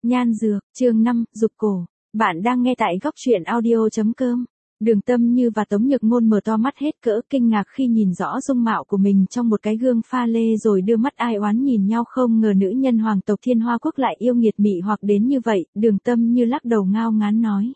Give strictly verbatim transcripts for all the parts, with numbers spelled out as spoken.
Nhan dược, chương năm, dục cổ. Bạn đang nghe tại góc truyện audio chấm com. Đường Tâm Như và Tống Nhược Ngôn mở to mắt hết cỡ kinh ngạc khi nhìn rõ dung mạo của mình trong một cái gương pha lê rồi đưa mắt ai oán nhìn nhau, không ngờ nữ nhân hoàng tộc Thiên Hoa Quốc lại yêu nghiệt mị hoặc đến như vậy. Đường Tâm Như lắc đầu ngao ngán nói.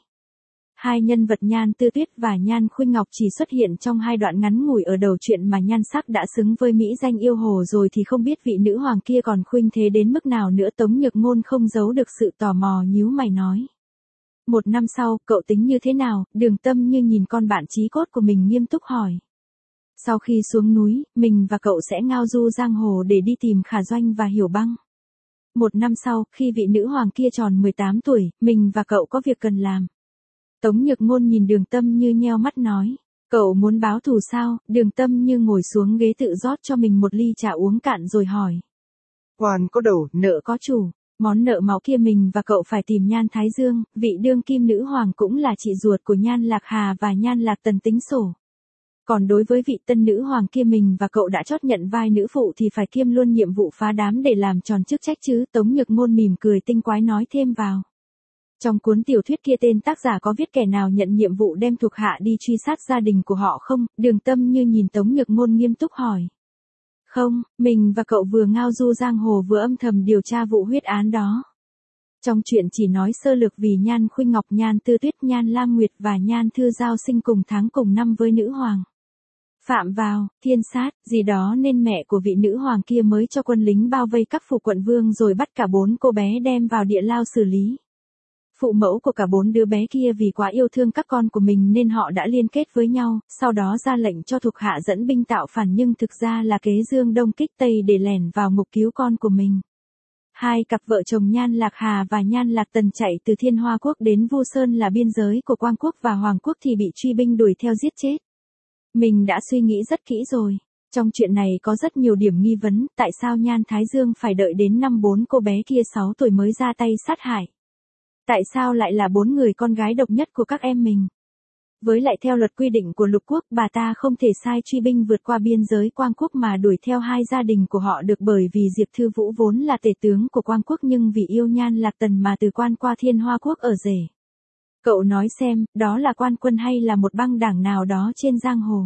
Hai nhân vật Nhan Tư Tuyết và Nhan Khuynh Ngọc chỉ xuất hiện trong hai đoạn ngắn ngủi ở đầu truyện mà nhan sắc đã xứng với mỹ danh yêu hồ rồi thì không biết vị nữ hoàng kia còn khuynh thế đến mức nào nữa. Tống Nhược Ngôn không giấu được sự tò mò nhíu mày nói. Một năm sau, cậu tính như thế nào? Đường Tâm Như nhìn con bạn chí cốt của mình nghiêm túc hỏi. Sau khi xuống núi, mình và cậu sẽ ngao du giang hồ để đi tìm Khả Doanh và Hiểu Băng. Một năm sau, khi vị nữ hoàng kia tròn mười tám tuổi, mình và cậu có việc cần làm. Tống Nhược Ngôn nhìn Đường Tâm Như nheo mắt nói. Cậu muốn báo thù sao? Đường Tâm Như ngồi xuống ghế tự rót cho mình một ly trà uống cạn rồi hỏi. Oan có đầu, nợ có chủ. Món nợ máu kia mình và cậu phải tìm Nhan Thái Dương, vị đương kim nữ hoàng cũng là chị ruột của Nhan Lạc Hà và Nhan Lạc Tần tính sổ. Còn đối với vị tân nữ hoàng kia mình và cậu đã chót nhận vai nữ phụ thì phải kiêm luôn nhiệm vụ phá đám để làm tròn chức trách chứ. Tống Nhược Ngôn mỉm cười tinh quái nói thêm vào. Trong cuốn tiểu thuyết kia tên tác giả có viết kẻ nào nhận nhiệm vụ đem thuộc hạ đi truy sát gia đình của họ không? Đường Tâm Như nhìn Tống Nhược Ngôn nghiêm túc hỏi. Không, mình và cậu vừa ngao du giang hồ vừa âm thầm điều tra vụ huyết án đó. Trong chuyện chỉ nói sơ lược vì Nhan Khuynh Ngọc, Nhan Tư Tuyết, Nhan Lam Nguyệt và Nhan Thư Giao sinh cùng tháng cùng năm với nữ hoàng. Phạm vào, thiên sát, gì đó nên mẹ của vị nữ hoàng kia mới cho quân lính bao vây các phủ quận vương rồi bắt cả bốn cô bé đem vào địa lao xử lý. Phụ mẫu của cả bốn đứa bé kia vì quá yêu thương các con của mình nên họ đã liên kết với nhau, sau đó ra lệnh cho thuộc hạ dẫn binh tạo phản nhưng thực ra là kế dương đông kích tây để lẻn vào ngục cứu con của mình. Hai cặp vợ chồng Nhan Lạc Hà và Nhan Lạc Tần chạy từ Thiên Hoa Quốc đến Vu Sơn là biên giới của Quang Quốc và Hoàng Quốc thì bị truy binh đuổi theo giết chết. Mình đã suy nghĩ rất kỹ rồi. Trong chuyện này có rất nhiều điểm nghi vấn, tại sao Nhan Thái Dương phải đợi đến năm bốn cô bé kia sáu tuổi mới ra tay sát hại? Tại sao lại là bốn người con gái độc nhất của các em mình? Với lại theo luật quy định của lục quốc, bà ta không thể sai truy binh vượt qua biên giới Quang Quốc mà đuổi theo hai gia đình của họ được, bởi vì Diệp Thư Vũ vốn là tể tướng của Quang Quốc nhưng vì yêu Nhan Lạc Tần mà từ quan qua Thiên Hoa Quốc ở rể. Cậu nói xem, đó là quan quân hay là một băng đảng nào đó trên giang hồ?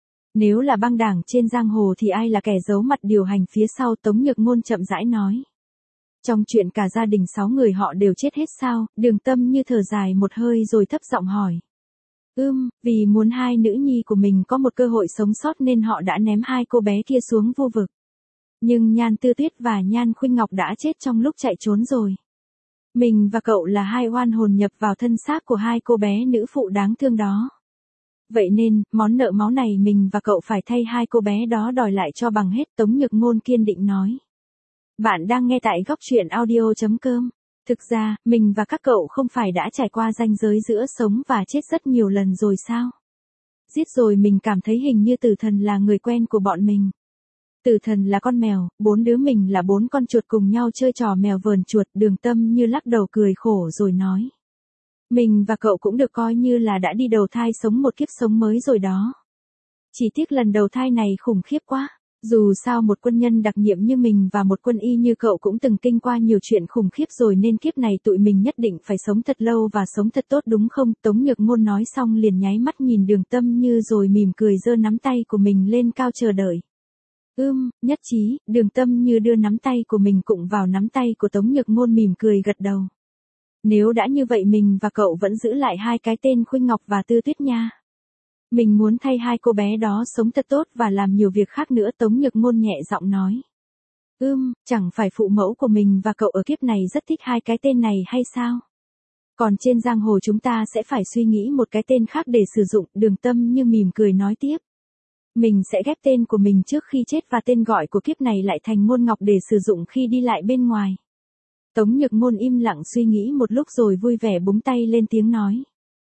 Nếu là băng đảng trên giang hồ thì ai là kẻ giấu mặt điều hành phía sau? Tống Nhược Ngôn chậm rãi nói. Trong chuyện cả gia đình sáu người họ đều chết hết sao? Đường Tâm Như thở dài một hơi rồi thấp giọng hỏi. Ưm, vì muốn hai nữ nhi của mình có một cơ hội sống sót nên họ đã ném hai cô bé kia xuống vô vực. Nhưng Nhan Tư Tuyết và Nhan Khuynh Ngọc đã chết trong lúc chạy trốn rồi. Mình và cậu là hai oan hồn nhập vào thân xác của hai cô bé nữ phụ đáng thương đó. Vậy nên, món nợ máu này mình và cậu phải thay hai cô bé đó đòi lại cho bằng hết. Tống Nhược Ngôn kiên định nói. Bạn đang nghe tại góc truyện audio chấm com. Thực ra, mình và các cậu không phải đã trải qua ranh giới giữa sống và chết rất nhiều lần rồi sao? Giết rồi mình cảm thấy hình như Tử Thần là người quen của bọn mình. Tử Thần là con mèo, bốn đứa mình là bốn con chuột cùng nhau chơi trò mèo vờn chuột. Đường Tâm Như lắc đầu cười khổ rồi nói. Mình và cậu cũng được coi như là đã đi đầu thai sống một kiếp sống mới rồi đó. Chỉ tiếc lần đầu thai này khủng khiếp quá. Dù sao một quân nhân đặc nhiệm như mình và một quân y như cậu cũng từng kinh qua nhiều chuyện khủng khiếp rồi nên kiếp này tụi mình nhất định phải sống thật lâu và sống thật tốt đúng không? Tống Nhược Ngôn nói xong liền nháy mắt nhìn Đường Tâm Như rồi mỉm cười giơ nắm tay của mình lên cao chờ đợi. Ưm, nhất trí. Đường Tâm Như đưa nắm tay của mình cụng vào nắm tay của Tống Nhược Ngôn mỉm cười gật đầu. Nếu đã như vậy mình và cậu vẫn giữ lại hai cái tên Khuynh Ngọc và Tư Tuyết nha. Mình muốn thay hai cô bé đó sống thật tốt và làm nhiều việc khác nữa. Tống Nhược Ngôn nhẹ giọng nói. Ưm, chẳng phải phụ mẫu của mình và cậu ở kiếp này rất thích hai cái tên này hay sao? Còn trên giang hồ chúng ta sẽ phải suy nghĩ một cái tên khác để sử dụng. Đường Tâm Như mỉm cười nói tiếp. Mình sẽ ghép tên của mình trước khi chết và tên gọi của kiếp này lại thành Ngôn Ngọc để sử dụng khi đi lại bên ngoài. Tống Nhược Ngôn im lặng suy nghĩ một lúc rồi vui vẻ búng tay lên tiếng nói.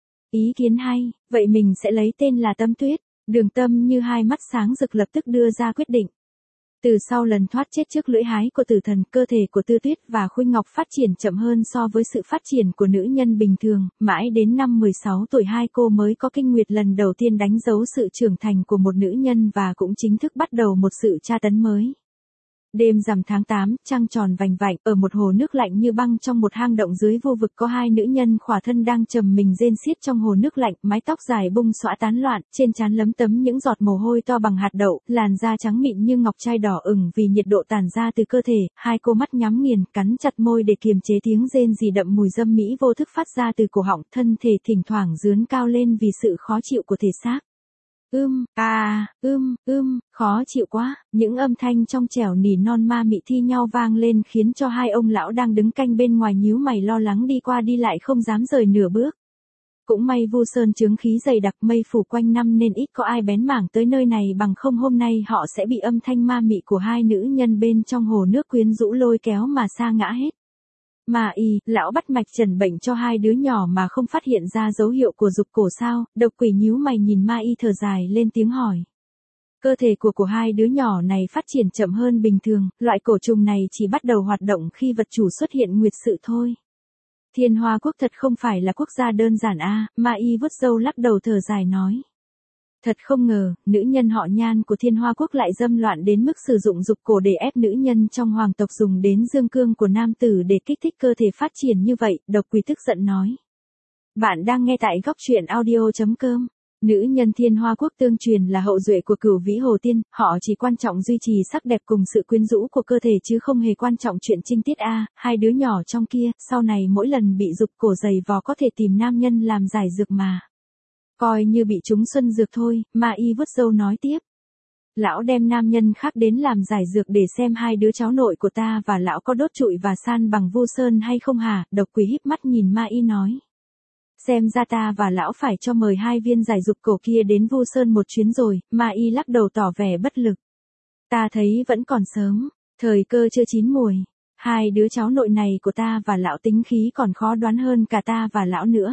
Ý kiến hay, vậy mình sẽ lấy tên là Tâm Tuyết. Đường Tâm Như hai mắt sáng rực lập tức đưa ra quyết định. Từ sau lần thoát chết trước lưỡi hái của Tử Thần, cơ thể của Tư Tuyết và Khuynh Ngọc phát triển chậm hơn so với sự phát triển của nữ nhân bình thường, mãi đến năm mười sáu tuổi hai cô mới có kinh nguyệt lần đầu tiên đánh dấu sự trưởng thành của một nữ nhân và cũng chính thức bắt đầu một sự tra tấn mới. Đêm rằm tháng tám, trăng tròn vành vạnh, ở một hồ nước lạnh như băng trong một hang động dưới vô vực có hai nữ nhân khỏa thân đang trầm mình rên xiết trong hồ nước lạnh, mái tóc dài bung xõa tán loạn, trên trán lấm tấm những giọt mồ hôi to bằng hạt đậu, làn da trắng mịn như ngọc trai đỏ ửng vì nhiệt độ tản ra từ cơ thể, hai cô mắt nhắm nghiền, cắn chặt môi để kiềm chế tiếng rên rỉ đậm mùi dâm mỹ vô thức phát ra từ cổ họng, thân thể thỉnh thoảng dướn cao lên vì sự khó chịu của thể xác. Ưm, à, ưm, ưm, khó chịu quá, những âm thanh trong trẻo nỉ non ma mị thi nhau vang lên khiến cho hai ông lão đang đứng canh bên ngoài nhíu mày lo lắng đi qua đi lại không dám rời nửa bước. Cũng may Vu Sơn chướng khí dày đặc mây phủ quanh năm nên ít có ai bén mảng tới nơi này bằng không hôm nay họ sẽ bị âm thanh ma mị của hai nữ nhân bên trong hồ nước quyến rũ lôi kéo mà sa ngã hết. Mà y, lão bắt mạch trần bệnh cho hai đứa nhỏ mà không phát hiện ra dấu hiệu của dục cổ sao, độc quỷ nhíu mày nhìn ma y thở dài lên tiếng hỏi. Cơ thể của của hai đứa nhỏ này phát triển chậm hơn bình thường, loại cổ trùng này chỉ bắt đầu hoạt động khi vật chủ xuất hiện nguyệt sự thôi. Thiên Hoa Quốc thật không phải là quốc gia đơn giản a, à, ma y vuốt râu lắc đầu thở dài nói. Thật không ngờ, nữ nhân họ Nhan của Thiên Hoa Quốc lại dâm loạn đến mức sử dụng dục cổ để ép nữ nhân trong hoàng tộc dùng đến dương cương của nam tử để kích thích cơ thể phát triển như vậy, độc quỷ tức giận nói. Bạn đang nghe tại góc truyện audio chấm com. Nữ nhân Thiên Hoa Quốc tương truyền là hậu duệ của Cửu Vĩ Hồ Tiên, họ chỉ quan trọng duy trì sắc đẹp cùng sự quyến rũ của cơ thể chứ không hề quan trọng chuyện trinh tiết a, hai đứa nhỏ trong kia, sau này mỗi lần bị dục cổ dày vò có thể tìm nam nhân làm giải dược mà. Coi như bị trúng xuân dược thôi, ma y vuốt râu nói tiếp. Lão đem nam nhân khác đến làm giải dược để xem hai đứa cháu nội của ta và lão có đốt trụi và san bằng Vu Sơn hay không hả, độc quỷ híp mắt nhìn ma y nói. Xem ra ta và lão phải cho mời hai viên giải dục cổ kia đến Vu Sơn một chuyến rồi, ma y lắc đầu tỏ vẻ bất lực. Ta thấy vẫn còn sớm, thời cơ chưa chín mùi, hai đứa cháu nội này của ta và lão tính khí còn khó đoán hơn cả ta và lão nữa.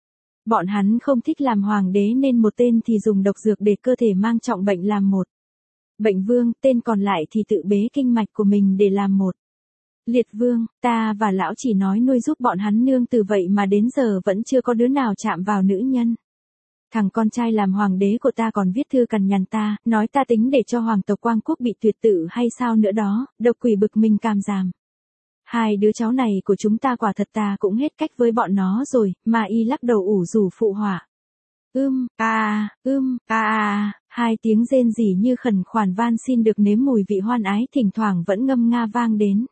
Bọn hắn không thích làm hoàng đế nên một tên thì dùng độc dược để cơ thể mang trọng bệnh làm một. Bệnh vương, tên còn lại thì tự bế kinh mạch của mình để làm một. Liệt vương, ta và lão chỉ nói nuôi giúp bọn hắn nương từ vậy mà đến giờ vẫn chưa có đứa nào chạm vào nữ nhân. Thằng con trai làm hoàng đế của ta còn viết thư cằn nhằn ta, nói ta tính để cho hoàng tộc Quang Quốc bị tuyệt tự hay sao nữa đó, độc quỷ bực mình càm giảm. Hai đứa cháu này của chúng ta quả thật ta cũng hết cách với bọn nó rồi, mà y lắc đầu ủ rủ phụ họa. Ưm, à, ưm, à, hai tiếng rên rỉ như khẩn khoản van xin được nếm mùi vị hoan ái thỉnh thoảng vẫn ngâm nga vang đến.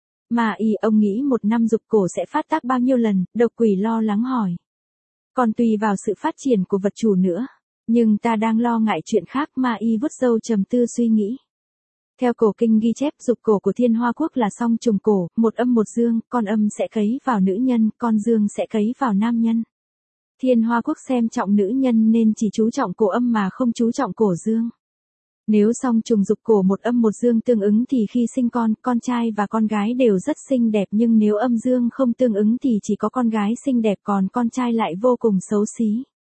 Mà y ông nghĩ một năm dục cổ sẽ phát tác bao nhiêu lần, độc quỷ lo lắng hỏi. Còn tùy vào sự phát triển của vật chủ nữa, nhưng ta đang lo ngại chuyện khác mà y vuốt râu trầm tư suy nghĩ. Theo cổ kinh ghi chép dục cổ của Thiên Hoa Quốc là song trùng cổ, một âm một dương, con âm sẽ cấy vào nữ nhân, con dương sẽ cấy vào nam nhân. Thiên Hoa Quốc xem trọng nữ nhân nên chỉ chú trọng cổ âm mà không chú trọng cổ dương. Nếu song trùng dục cổ một âm một dương tương ứng thì khi sinh con, con trai và con gái đều rất xinh đẹp nhưng nếu âm dương không tương ứng thì chỉ có con gái xinh đẹp còn con trai lại vô cùng xấu xí.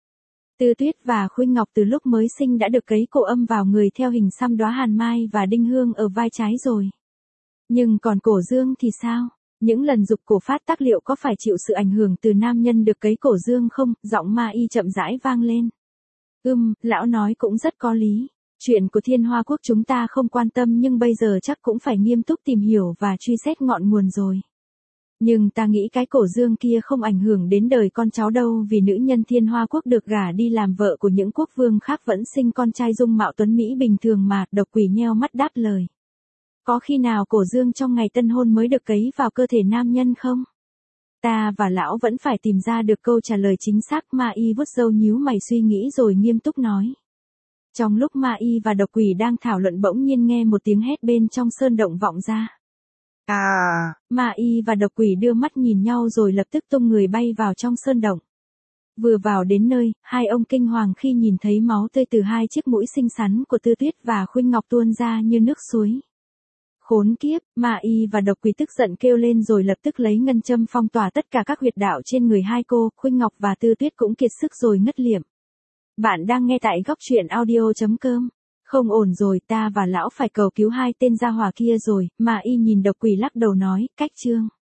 Tư Tuyết và Khuynh Ngọc từ lúc mới sinh đã được cấy cổ âm vào người theo hình xăm đóa hàn mai và đinh hương ở vai trái rồi. Nhưng còn cổ dương thì sao? Những lần dục cổ phát tác liệu có phải chịu sự ảnh hưởng từ nam nhân được cấy cổ dương không? Giọng ma y chậm rãi vang lên. Ừm, lão nói cũng rất có lý. Chuyện của Thiên Hoa Quốc chúng ta không quan tâm nhưng bây giờ chắc cũng phải nghiêm túc tìm hiểu và truy xét ngọn nguồn rồi. Nhưng ta nghĩ cái cổ dương kia không ảnh hưởng đến đời con cháu đâu vì nữ nhân Thiên Hoa Quốc được gả đi làm vợ của những quốc vương khác vẫn sinh con trai dung mạo tuấn Mỹ bình thường mà, độc quỷ nheo mắt đáp lời. Có khi nào cổ dương trong ngày tân hôn mới được cấy vào cơ thể nam nhân không? Ta và lão vẫn phải tìm ra được câu trả lời chính xác mà y vuốt râu nhíu mày suy nghĩ rồi nghiêm túc nói. Trong lúc ma y và độc quỷ đang thảo luận bỗng nhiên nghe một tiếng hét bên trong sơn động vọng ra. À, ma y và độc quỷ đưa mắt nhìn nhau rồi lập tức tung người bay vào trong sơn động. Vừa vào đến nơi, hai ông kinh hoàng khi nhìn thấy máu tươi từ hai chiếc mũi xinh xắn của Tư Tuyết và Khuynh Ngọc tuôn ra như nước suối. Khốn kiếp, ma y và độc quỷ tức giận kêu lên rồi lập tức lấy ngân châm phong tỏa tất cả các huyệt đạo trên người hai cô, Khuynh Ngọc và Tư Tuyết cũng kiệt sức rồi ngất liệm. Bạn đang nghe tại góc truyện audio chấm com. Không ổn rồi, ta và lão phải cầu cứu hai tên gia hỏa kia rồi, mà y nhìn độc quỷ lắc đầu nói, cách chương.